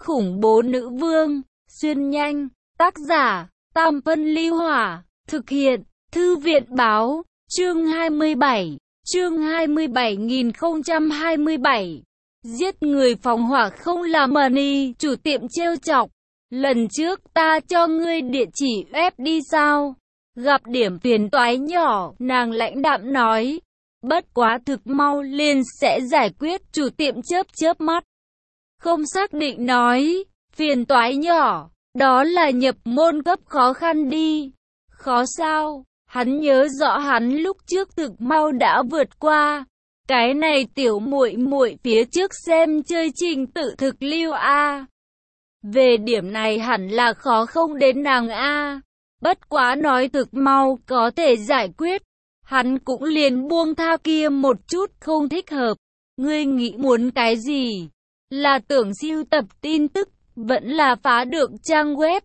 khủng bố nữ vương, xuyên nhanh, tác giả, Tam Phân Ly Hỏa, thực hiện, Thư viện Báo, chương 27, chương 27.027, giết người phóng hỏa không làm money, chủ tiệm trêu chọc, lần trước ta cho ngươi địa chỉ web đi sao? Gặp điểm phiền toái nhỏ, nàng lãnh đạm nói, bất quá thực mau liền sẽ giải quyết, chủ tiệm chớp mắt. Không xác định nói, phiền toái nhỏ, đó là nhập môn cấp khó khăn đi. Khó sao? Hắn nhớ rõ hắn lúc trước thực mau đã vượt qua. Cái này tiểu muội muội phía trước xem chơi trình tự thực lưu a. Về điểm này hẳn là khó không đến nàng a. Bất quá nói thực mau có thể giải quyết. Hắn cũng liền buông tha kia một chút không thích hợp. Ngươi nghĩ muốn cái gì? Là tưởng sưu tập tin tức, vẫn là phá được trang web.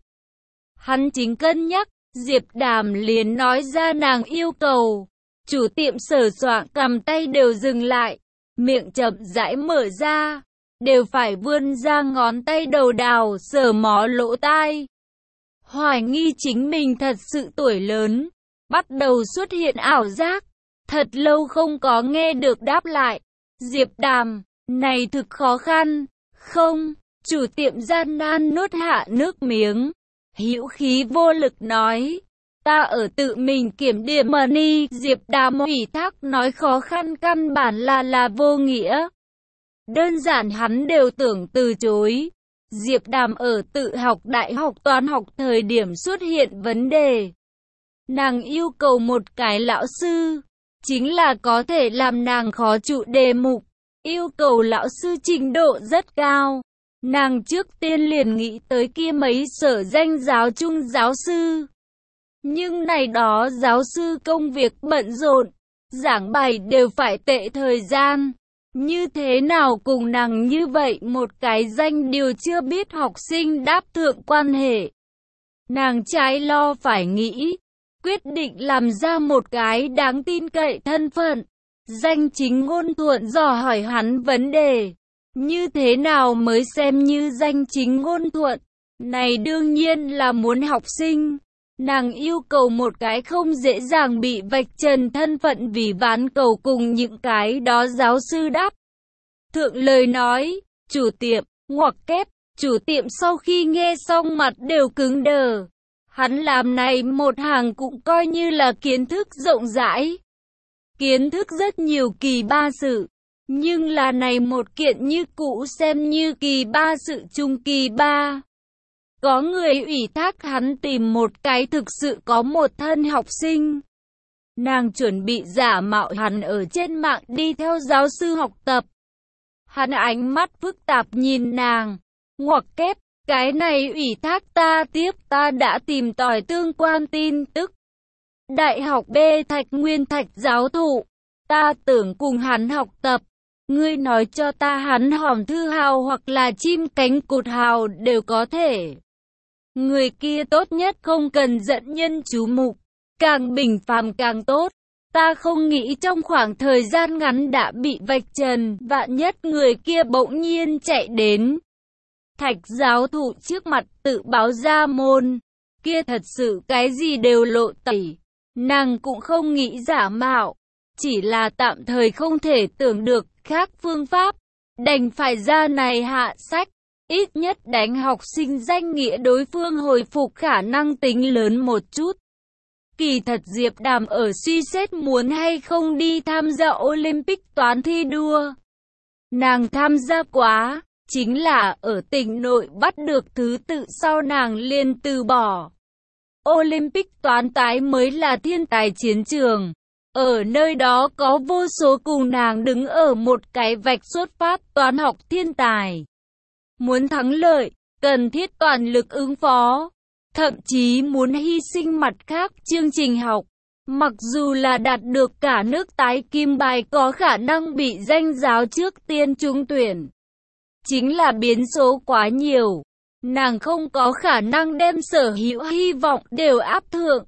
Hắn chính cân nhắc, Diệp Đàm liền nói ra nàng yêu cầu. Chủ tiệm sờ soạng cầm tay đều dừng lại, miệng chậm rãi mở ra, đều phải vươn ra ngón tay đầu đào sờ mó lỗ tai. Hoài nghi chính mình thật sự tuổi lớn, bắt đầu xuất hiện ảo giác, thật lâu không có nghe được đáp lại. Diệp Đàm, này thực khó khăn, không, chủ tiệm gian nan nuốt hạ nước miếng, hữu khí vô lực nói, ta ở tự mình kiểm điểm money. Diệp Đàm ủy thác nói khó khăn căn bản là vô nghĩa. Đơn giản hắn đều tưởng từ chối. Diệp Đàm ở tự học đại học toán học thời điểm xuất hiện vấn đề. Nàng yêu cầu một cái lão sư, chính là có thể làm nàng khó trụ đề mục. Yêu cầu lão sư trình độ rất cao. Nàng trước tiên liền nghĩ tới kia mấy sở danh giáo trung giáo sư. Nhưng này đó giáo sư công việc bận rộn, giảng bài đều phải tệ thời gian. Như thế nào cùng nàng như vậy một cái danh điều chưa biết học sinh đáp thượng quan hệ. Nàng trái lo phải nghĩ, quyết định làm ra một cái đáng tin cậy thân phận. Danh chính ngôn thuận dò hỏi hắn vấn đề. Như thế nào mới xem như danh chính ngôn thuận? Này đương nhiên là muốn học sinh. Nàng yêu cầu một cái không dễ dàng bị vạch trần thân phận vì ván cầu cùng những cái đó giáo sư đáp thượng lời nói. Chủ tiệm, ngoặc kép, chủ tiệm sau khi nghe xong mặt đều cứng đờ. Hắn làm này một hàng cũng coi như là kiến thức rộng rãi. Kiến thức rất nhiều kỳ ba sự. Nhưng là này một kiện như cũ xem như kỳ ba sự trung kỳ ba. Có người ủy thác hắn tìm một cái thực sự có một thân học sinh. Nàng chuẩn bị giả mạo hắn ở trên mạng đi theo giáo sư học tập. Hắn ánh mắt phức tạp nhìn nàng, ngoặc kép, cái này ủy thác ta tiếp, ta đã tìm tòi tương quan tin tức. Đại học B Thạch Nguyên Thạch giáo thụ, ta tưởng cùng hắn học tập. Ngươi nói cho ta hắn hòm thư hào hoặc là chim cánh cụt hào đều có thể. Người kia tốt nhất không cần dẫn nhân chú mục, càng bình phàm càng tốt. Ta không nghĩ trong khoảng thời gian ngắn đã bị vạch trần, vạn nhất người kia bỗng nhiên chạy đến. Thạch giáo thụ trước mặt tự báo ra môn, kia thật sự cái gì đều lộ tẩy. Nàng cũng không nghĩ giả mạo, chỉ là tạm thời không thể tưởng được khác phương pháp, đành phải ra này hạ sách. Ít nhất đánh học sinh danh nghĩa đối phương hồi phục khả năng tính lớn một chút. Kỳ thật Diệp Đàm ở suy xét muốn hay không đi tham gia Olympic toán thi đua. Nàng tham gia quá, chính là ở tỉnh nội bắt được thứ tự sau nàng liền từ bỏ. Olympic toán tái mới là thiên tài chiến trường. Ở nơi đó có vô số cùng nàng đứng ở một cái vạch xuất phát toán học thiên tài. Muốn thắng lợi, cần thiết toàn lực ứng phó, thậm chí muốn hy sinh mặt khác chương trình học. Mặc dù là đạt được cả nước tái kim bài có khả năng bị danh giáo trước tiên trúng tuyển. Chính là biến số quá nhiều, nàng không có khả năng đem sở hữu hy vọng đều áp thượng.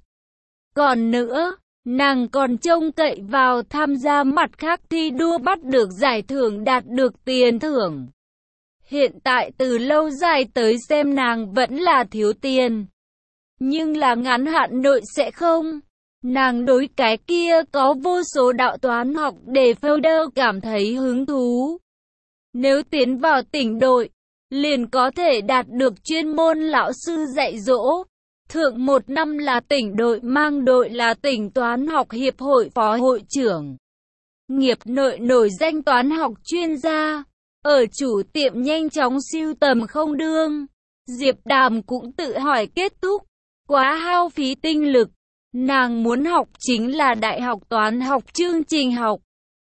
Còn nữa, nàng còn trông cậy vào tham gia mặt khác thi đua bắt được giải thưởng đạt được tiền thưởng. Hiện tại từ lâu dài tới xem nàng vẫn là thiếu tiền. Nhưng là ngắn hạn nội sẽ không. Nàng đối cái kia có vô số đạo toán học để folder cảm thấy hứng thú. Nếu tiến vào tỉnh đội, liền có thể đạt được chuyên môn lão sư dạy dỗ. Thượng 1 năm là tỉnh đội, mang đội là tỉnh toán học hiệp hội phó hội trưởng. Nghiệp nội nổi danh toán học chuyên gia. Ở chủ tiệm nhanh chóng sưu tầm không đương. Diệp Đàm cũng tự hỏi kết thúc. Quá hao phí tinh lực. Nàng muốn học chính là đại học toán học chương trình học.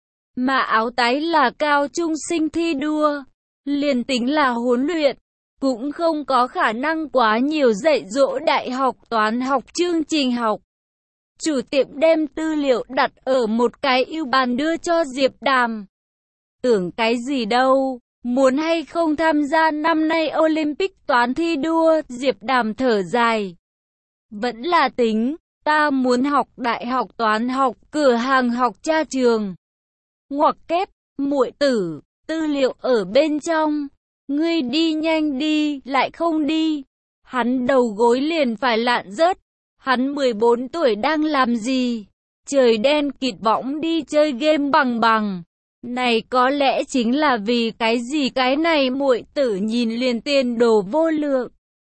Mà áo tái là cao trung sinh thi đua. Liền tính là huấn luyện, cũng không có khả năng quá nhiều dạy dỗ đại học toán học chương trình học. Chủ tiệm đem tư liệu đặt ở một cái ưu bàn đưa cho Diệp Đàm. Tưởng cái gì đâu, muốn hay không tham gia năm nay Olympic toán thi đua, Diệp Đàm thở dài. Vẫn là tính, ta muốn học đại học toán học, cửa hàng học tra trường. Ngoặc kép, muội tử, tư liệu ở bên trong. Ngươi đi nhanh đi, lại không đi. Hắn đầu gối liền phải lạn rớt. Hắn 14 tuổi đang làm gì? Trời đen kịt võng đi chơi game bằng bằng. Này có lẽ chính là vì cái gì cái này muội tử nhìn liền tiền đồ vô lượng.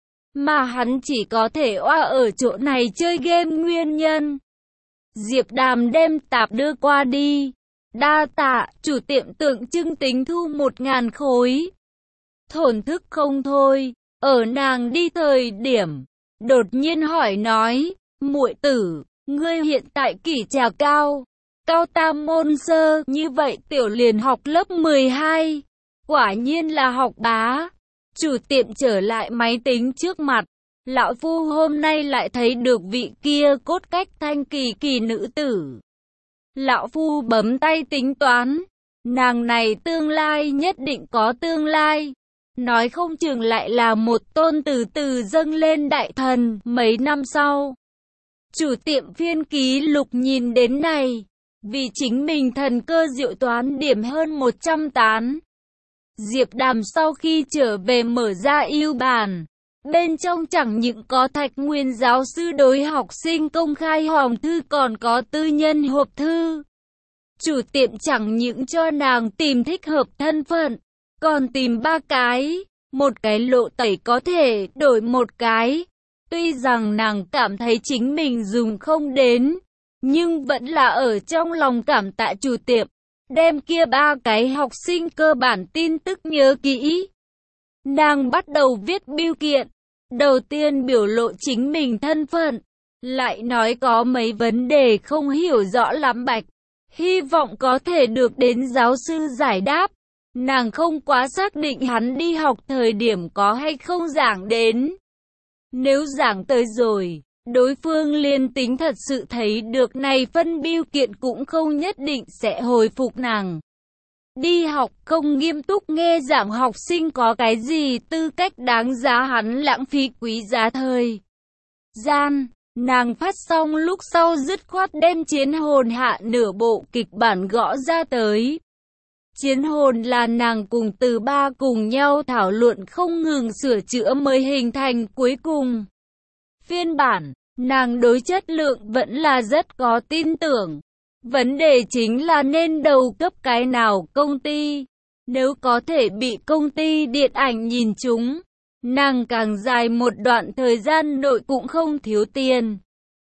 Mà hắn chỉ có thể oa ở chỗ này chơi game nguyên nhân. Diệp Đàm đem tạp đưa qua đi. Đa tạ, chủ tiệm tượng trưng tính thu 1.000 khối. Thổn thức không thôi, ở nàng đi thời điểm. Đột nhiên hỏi nói, muội tử, ngươi hiện tại kỷ trà cao. Cao tam môn sơ, như vậy tiểu liền học lớp 12. Quả nhiên là học bá. Chủ tiệm trở lại máy tính trước mặt. Lão phu hôm nay lại thấy được vị kia cốt cách thanh kỳ kỳ nữ tử. Lão phu bấm tay tính toán. Nàng này tương lai nhất định có tương lai. Nói không chừng lại là một tôn từ từ dâng lên đại thần mấy năm sau. Chủ tiệm phiên ký lục nhìn đến này. Vì chính mình thần cơ diệu toán điểm hơn 100 tán. Diệp Đàm sau khi trở về mở ra ưu bàn. Bên trong chẳng những có Thạch Nguyên giáo sư đối học sinh công khai hòm thư còn có tư nhân hộp thư. Chủ tiệm chẳng những cho nàng tìm thích hợp thân phận, còn tìm 3 cái. Một cái lộ tẩy có thể đổi một cái. Tuy rằng nàng cảm thấy chính mình dùng không đến, nhưng vẫn là ở trong lòng cảm tạ chủ tiệm. Đem kia 3 cái học sinh cơ bản tin tức nhớ kỹ. Nàng bắt đầu viết bưu kiện. Đầu tiên biểu lộ chính mình thân phận. Lại nói có mấy vấn đề không hiểu rõ lắm bạch. Hy vọng có thể được đến giáo sư giải đáp. Nàng không quá xác định hắn đi học thời điểm có hay không giảng đến. Nếu giảng tới rồi, đối phương liên tính thật sự thấy được này phân bưu kiện cũng không nhất định sẽ hồi phục nàng. Đi học không nghiêm túc nghe giảng học sinh có cái gì tư cách đáng giá hắn lãng phí quý giá thời gian. Nàng phát xong lúc sau dứt khoát đem Chiến hồn hạ nửa bộ kịch bản gõ ra tới. Chiến hồn là nàng cùng Từ Ba cùng nhau thảo luận không ngừng sửa chữa mới hình thành cuối cùng phiên bản. Nàng đối chất lượng vẫn là rất có tin tưởng. Vấn đề chính là nên đầu cấp cái nào công ty. Nếu có thể bị công ty điện ảnh nhìn trúng, nàng càng dài một đoạn thời gian nội cũng không thiếu tiền.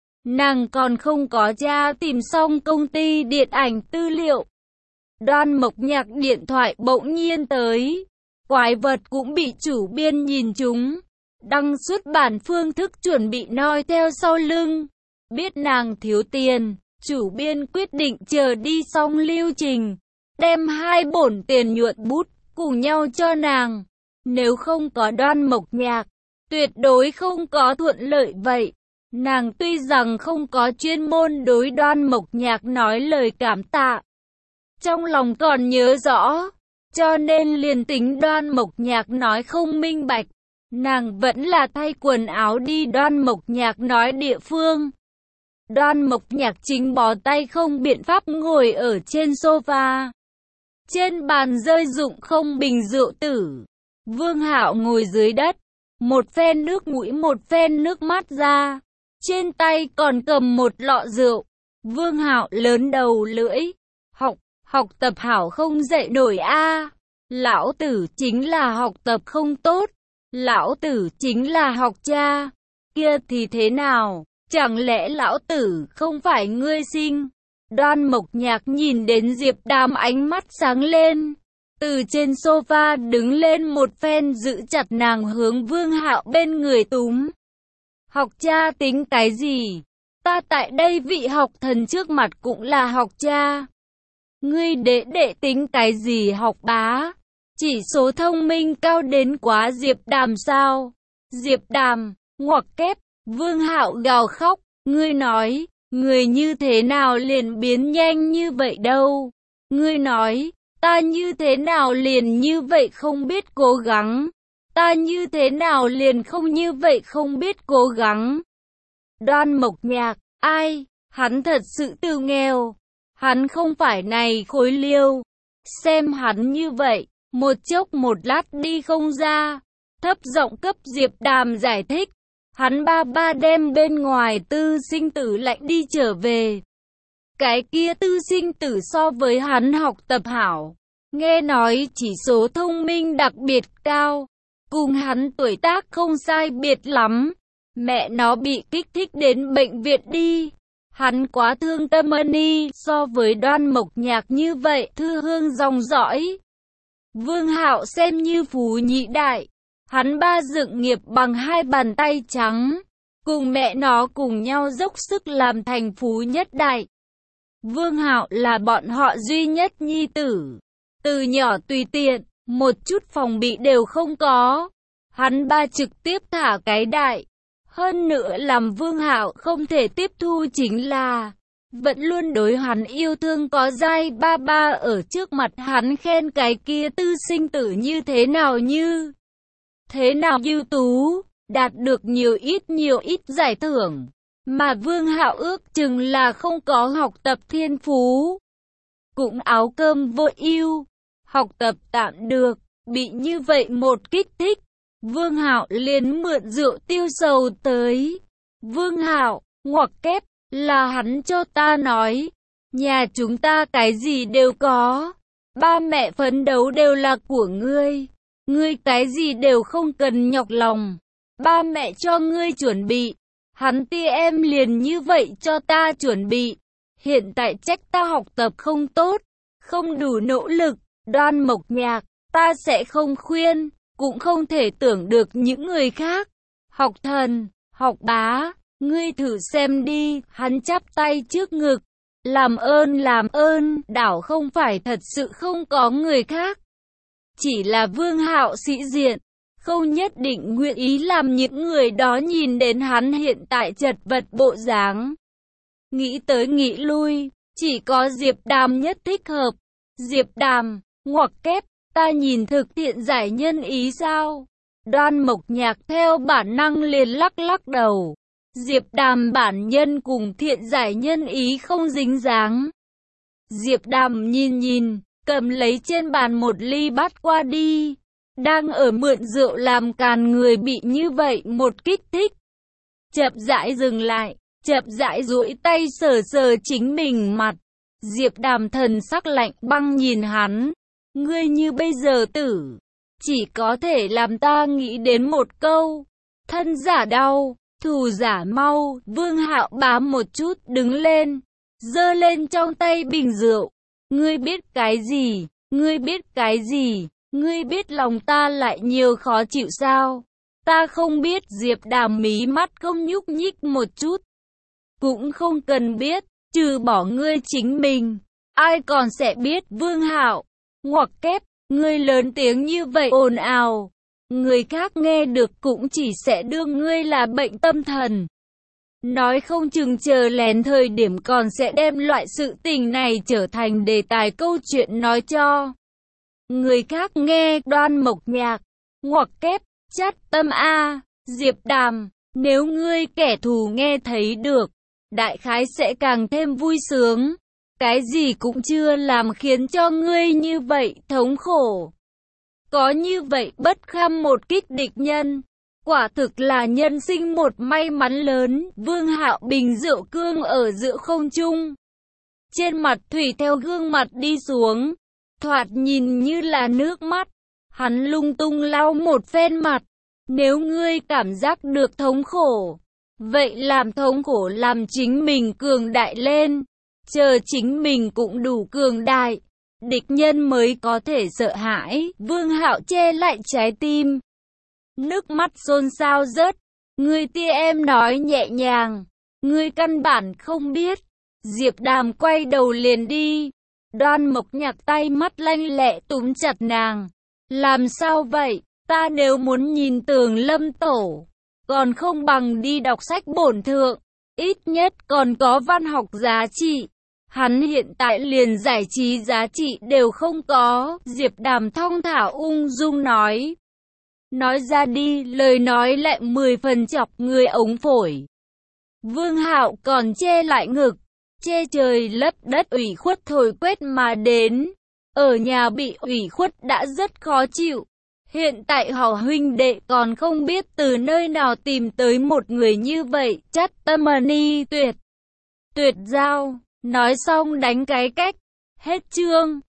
Nàng còn không có tra tìm xong công ty điện ảnh tư liệu. Đoan Mộc Nhạc điện thoại bỗng nhiên tới. Quái vật cũng bị chủ biên nhìn trúng. Đăng xuất bản phương thức chuẩn bị noi theo sau lưng. Biết nàng thiếu tiền, chủ biên quyết định chờ đi xong lưu trình. Đem 2 bổn tiền nhuận bút cùng nhau cho nàng. Nếu không có Đoan Mộc Nhạc, tuyệt đối không có thuận lợi vậy. Nàng tuy rằng không có chuyên môn đối Đoan Mộc Nhạc nói lời cảm tạ, trong lòng còn nhớ rõ, cho nên liền tính Đoan Mộc Nhạc nói không minh bạch, nàng vẫn là thay quần áo đi Đoan Mộc Nhạc nói địa phương. Đoan Mộc Nhạc chính bó tay không biện pháp ngồi ở trên sofa. Trên bàn rơi dụng không bình rượu tử. Vương Hạo ngồi dưới đất, một phen nước mũi một phen nước mắt ra, trên tay còn cầm một lọ rượu. Vương Hạo lớn đầu lưỡi, học tập hảo không dậy nổi a. Lão tử chính là học tập không tốt, lão tử chính là học cha, kia thì thế nào, chẳng lẽ lão tử không phải ngươi sinh? Đoan Mộc Nhạc nhìn đến Diệp Đàm ánh mắt sáng lên, từ trên sofa đứng lên một phen giữ chặt nàng hướng Vương Hạo bên người túm. Học cha tính cái gì? Ta tại đây vị học thần trước mặt cũng là học cha. Ngươi đệ tính cái gì học bá? Chỉ số thông minh cao đến quá Diệp Đàm sao? Diệp Đàm, ngoặc kép, Vương Hạo gào khóc, ngươi nói, người như thế nào liền biến nhanh như vậy đâu? Ngươi nói, ta như thế nào liền như vậy không biết cố gắng? Ta như thế nào liền không như vậy không biết cố gắng? Đoan Mộc Nhạc, ai? Hắn thật sự từ nghèo. Hắn không phải này khối liêu. Xem hắn như vậy, một chốc một lát đi không ra. Thấp giọng cấp Diệp Đàm giải thích. Hắn ba đem bên ngoài tư sinh tử lạnh đi trở về. Cái kia tư sinh tử so với hắn học tập hảo. Nghe nói chỉ số thông minh đặc biệt cao. Cùng hắn tuổi tác không sai biệt lắm. Mẹ nó bị kích thích đến bệnh viện đi. Hắn quá thương tâm đi, so với Đoan Mộc Nhạc như vậy, thư hương dòng dõi. Vương Hạo xem như phú nhị đại. Hắn ba dựng nghiệp bằng hai bàn tay trắng. Cùng mẹ nó cùng nhau dốc sức làm thành phú nhất đại. Vương Hạo là bọn họ duy nhất nhi tử. Từ nhỏ tùy tiện, một chút phòng bị đều không có. Hắn ba trực tiếp thả cái đại. Hơn nữa làm Vương Hạo không thể tiếp thu chính là vẫn luôn đối hắn yêu thương có dai ba ở trước mặt hắn khen cái kia tư sinh tử như thế nào ưu tú, đạt được nhiều ít giải thưởng, mà Vương Hạo ước chừng là không có học tập thiên phú, cũng áo cơm vô ưu, học tập tạm được, bị như vậy một kích thích. Vương Hạo liền mượn rượu tiêu sầu tới. Vương Hạo, ngoặc kép, là hắn cho ta nói. Nhà chúng ta cái gì đều có. Ba mẹ phấn đấu đều là của ngươi. Ngươi cái gì đều không cần nhọc lòng. Ba mẹ cho ngươi chuẩn bị. Hắn tia em liền như vậy cho ta chuẩn bị. Hiện tại trách ta học tập không tốt, không đủ nỗ lực. Đoan Mộc Nhạc, ta sẽ không khuyên. Cũng không thể tưởng được những người khác. Học thần, học bá, ngươi thử xem đi. Hắn chắp tay trước ngực. Làm ơn, đảo không phải thật sự không có người khác. Chỉ là Vương Hạo sĩ diện, không nhất định nguyện ý làm những người đó nhìn đến hắn hiện tại chật vật bộ dáng. Nghĩ tới nghĩ lui, chỉ có Diệp Đàm nhất thích hợp. Diệp Đàm, ngoặc kép. Ta nhìn thực thiện giải nhân ý sao? Đoan Mộc Nhạc theo bản năng liền lắc đầu. Diệp Đàm bản nhân cùng thiện giải nhân ý không dính dáng. Diệp Đàm nhìn, cầm lấy trên bàn một ly bắt qua đi. Đang ở mượn rượu làm càn người bị như vậy một kích thích. Chậm rãi dừng lại, chậm rãi duỗi tay sờ chính mình mặt. Diệp Đàm thần sắc lạnh băng nhìn hắn. Ngươi như bây giờ tử, chỉ có thể làm ta nghĩ đến một câu. Thân giả đau, thù giả mau. Vương Hạo bám một chút đứng lên, giơ lên trong tay bình rượu. Ngươi biết cái gì? Ngươi biết cái gì? Ngươi biết lòng ta lại nhiều khó chịu sao? Ta không biết. Diệp Đàm mí mắt không nhúc nhích một chút. Cũng không cần biết, trừ bỏ ngươi chính mình, ai còn sẽ biết. Vương Hạo, ngoặc kép, ngươi lớn tiếng như vậy ồn ào, người khác nghe được cũng chỉ sẽ đương ngươi là bệnh tâm thần. Nói không chừng chờ lén thời điểm còn sẽ đem loại sự tình này trở thành đề tài câu chuyện nói cho người khác nghe. Đoan Mộc Nhạc, ngoặc kép, chát tâm a. Diệp Đàm, nếu ngươi kẻ thù nghe thấy được, đại khái sẽ càng thêm vui sướng. Cái gì cũng chưa làm khiến cho ngươi như vậy thống khổ. có như vậy bất kham một kích địch nhân. Quả thực là nhân sinh một may mắn lớn. Vương Hạo bình rượu cương ở giữa không trung. Trên mặt thủy theo gương mặt đi xuống. Thoạt nhìn như là nước mắt. Hắn lung tung lau một phen mặt. Nếu ngươi cảm giác được thống khổ, vậy làm thống khổ làm chính mình cường đại lên. Chờ chính mình cũng đủ cường đại, địch nhân mới có thể sợ hãi. Vương Hạo che lại trái tim. Nước mắt xôn xao rớt. Ngươi tia em nói nhẹ nhàng. Ngươi căn bản không biết. Diệp Đàm quay đầu liền đi. Đoan Mộc Nhạc tay mắt lanh lẹ túm chặt nàng. Làm sao vậy? Ta nếu muốn nhìn Tường Lâm Tổ, còn không bằng đi đọc sách bổn thượng. Ít nhất còn có văn học giá trị. Hắn hiện tại liền giải trí giá trị đều không có. Diệp Đàm thong thả ung dung nói. Nói ra đi, lời nói lại 10 phần chọc người ống phổi. Vương Hạo còn che lại ngực, che trời lấp đất ủy khuất thổi quét mà đến. Ở nhà bị ủy khuất đã rất khó chịu. Hiện tại họ huynh đệ còn không biết từ nơi nào tìm tới một người như vậy. Chắt Tamani tuyệt giao. Nói xong đánh cái cách. Hết chương.